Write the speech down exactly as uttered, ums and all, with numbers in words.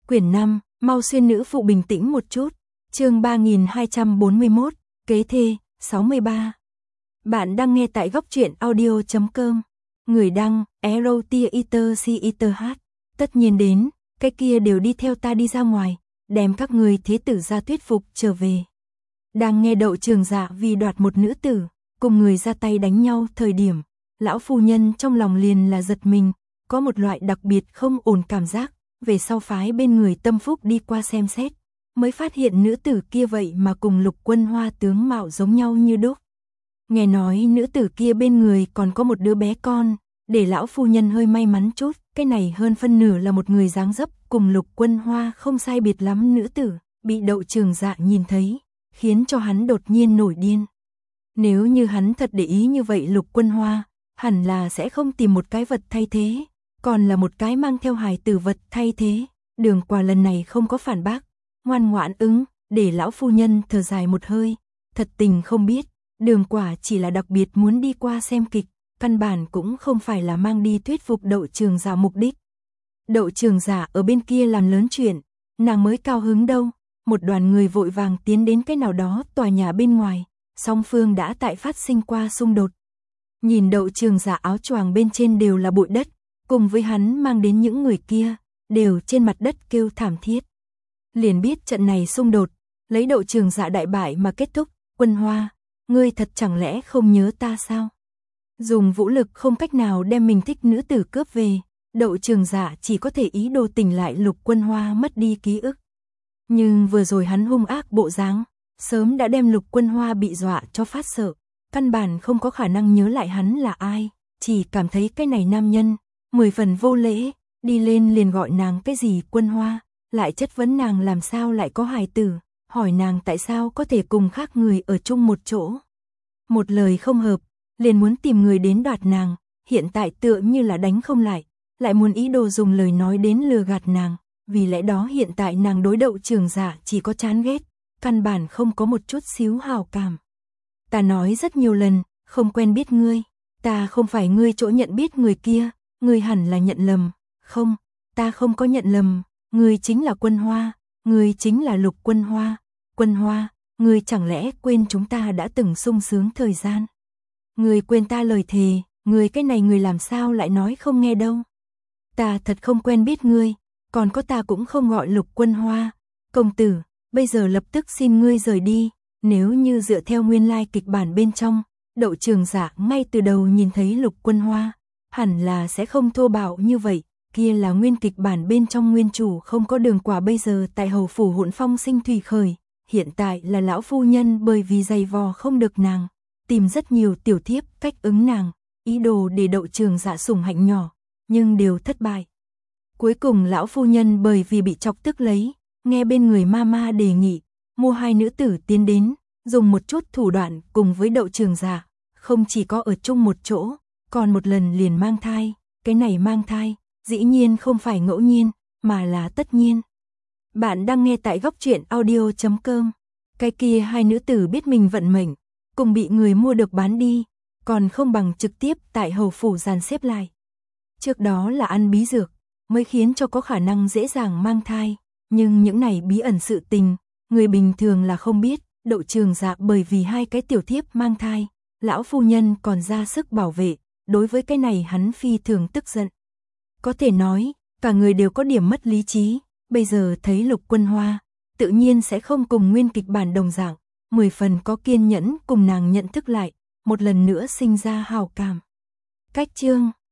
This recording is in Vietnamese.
Quyển năm, mau xuyên nữ phụ bình tĩnh một chút. Chương ba nghìn hai trăm bốn mươi mốt, kế thê, sáu mươi ba. Bạn đang nghe tại góc truyện audio chấm com. Người đăng, Erotia Eater C Eater H. Tất nhiên đến, cái kia đều đi theo ta đi ra ngoài, đem các người thế tử ra thuyết phục trở về. Đang nghe Đậu Trường Dạ vì đoạt một nữ tử, cùng người ra tay đánh nhau thời điểm, lão phu nhân trong lòng liền là giật mình, có một loại đặc biệt không ổn cảm giác, về sau phái bên người tâm phúc đi qua xem xét, mới phát hiện nữ tử kia vậy mà cùng Lục Quân Hoa tướng mạo giống nhau như đúc. Nghe nói nữ tử kia bên người còn có một đứa bé con, để lão phu nhân hơi may mắn chút, cái này hơn phân nửa là một người dáng dấp cùng Lục Quân Hoa không sai biệt lắm nữ tử, bị Đậu Trường Dạ nhìn thấy, khiến cho hắn đột nhiên nổi điên. Nếu như hắn thật để ý như vậy Lục Quân Hoa, hẳn là sẽ không tìm một cái vật thay thế, còn là một cái mang theo hài tử vật thay thế. Đường Quả lần này không có phản bác, ngoan ngoãn ứng, để lão phu nhân thở dài một hơi, thật tình không biết, Đường Quả chỉ là đặc biệt muốn đi qua xem kịch, căn bản cũng không phải là mang đi thuyết phục Đậu Trường Dạ mục đích. Đậu Trường Dạ ở bên kia làm lớn chuyện, nàng mới cao hứng đâu. Một đoàn người vội vàng tiến đến cái nào đó tòa nhà bên ngoài, song phương đã tại phát sinh qua xung đột. Nhìn Đậu Trường Dạ áo choàng bên trên đều là bụi đất, cùng với hắn mang đến những người kia, đều trên mặt đất kêu thảm thiết. Liền biết trận này xung đột, lấy Đậu Trường Dạ đại bại mà kết thúc. Quân Hoa, ngươi thật chẳng lẽ không nhớ ta sao? Dùng vũ lực không cách nào đem mình thích nữ tử cướp về, Đậu Trường Dạ chỉ có thể ý đồ tỉnh lại Lục Quân Hoa mất đi ký ức. Nhưng vừa rồi hắn hung ác bộ dáng, sớm đã đem Lục Quân Hoa bị dọa cho phát sợ, căn bản không có khả năng nhớ lại hắn là ai, chỉ cảm thấy cái này nam nhân, mười phần vô lễ, đi lên liền gọi nàng cái gì Quân Hoa, lại chất vấn nàng làm sao lại có hài tử, hỏi nàng tại sao có thể cùng khác người ở chung một chỗ. Một lời không hợp, liền muốn tìm người đến đoạt nàng, hiện tại tựa như là đánh không lại, lại muốn ý đồ dùng lời nói đến lừa gạt nàng. Vì lẽ đó hiện tại nàng đối Đậu Trường Dạ chỉ có chán ghét, căn bản không có một chút xíu hảo cảm. Ta nói rất nhiều lần, không quen biết ngươi, ta không phải ngươi chỗ nhận biết người kia, ngươi hẳn là nhận lầm. Không, ta không có nhận lầm, ngươi chính là Quân Hoa, ngươi chính là Lục Quân Hoa. Quân Hoa, ngươi chẳng lẽ quên chúng ta đã từng sung sướng thời gian? Ngươi quên ta lời thề, ngươi cái này ngươi làm sao lại nói không nghe đâu? Ta thật không quen biết ngươi. Còn có ta cũng không gọi Lục Quân Hoa. Công tử, bây giờ lập tức xin ngươi rời đi. Nếu như dựa theo nguyên lai kịch bản bên trong, Đậu Trường Dạ ngay từ đầu nhìn thấy Lục Quân Hoa, hẳn là sẽ không thô bạo như vậy. Kia là nguyên kịch bản bên trong nguyên chủ không có Đường Quả bây giờ tại hầu phủ hỗn phong sinh thủy khởi. Hiện tại là lão phu nhân bởi vì giày vò không được nàng, tìm rất nhiều tiểu thiếp cách ứng nàng, ý đồ để Đậu Trường Dạ sủng hạnh nhỏ, nhưng đều thất bại. Cuối cùng lão phu nhân bởi vì bị chọc tức lấy, nghe bên người mama đề nghị, mua hai nữ tử tiến đến, dùng một chút thủ đoạn cùng với Đậu Trường Dạ, không chỉ có ở chung một chỗ, còn một lần liền mang thai, cái này mang thai, dĩ nhiên không phải ngẫu nhiên, mà là tất nhiên. Bạn đang nghe tại góc truyện audio chấm com. Cái kia hai nữ tử biết mình vận mệnh, cùng bị người mua được bán đi, còn không bằng trực tiếp tại hầu phủ dàn xếp lại. Trước đó là ăn bí dược, mới khiến cho có khả năng dễ dàng mang thai, nhưng những này bí ẩn sự tình, người bình thường là không biết. Đậu Trường Dạ bởi vì hai cái tiểu thiếp mang thai, lão phu nhân còn ra sức bảo vệ, đối với cái này hắn phi thường tức giận. Có thể nói, cả người đều có điểm mất lý trí, bây giờ thấy Lục Quân Hoa, tự nhiên sẽ không cùng nguyên kịch bản đồng dạng, mười phần có kiên nhẫn cùng nàng nhận thức lại, một lần nữa sinh ra hào cảm. Cách chương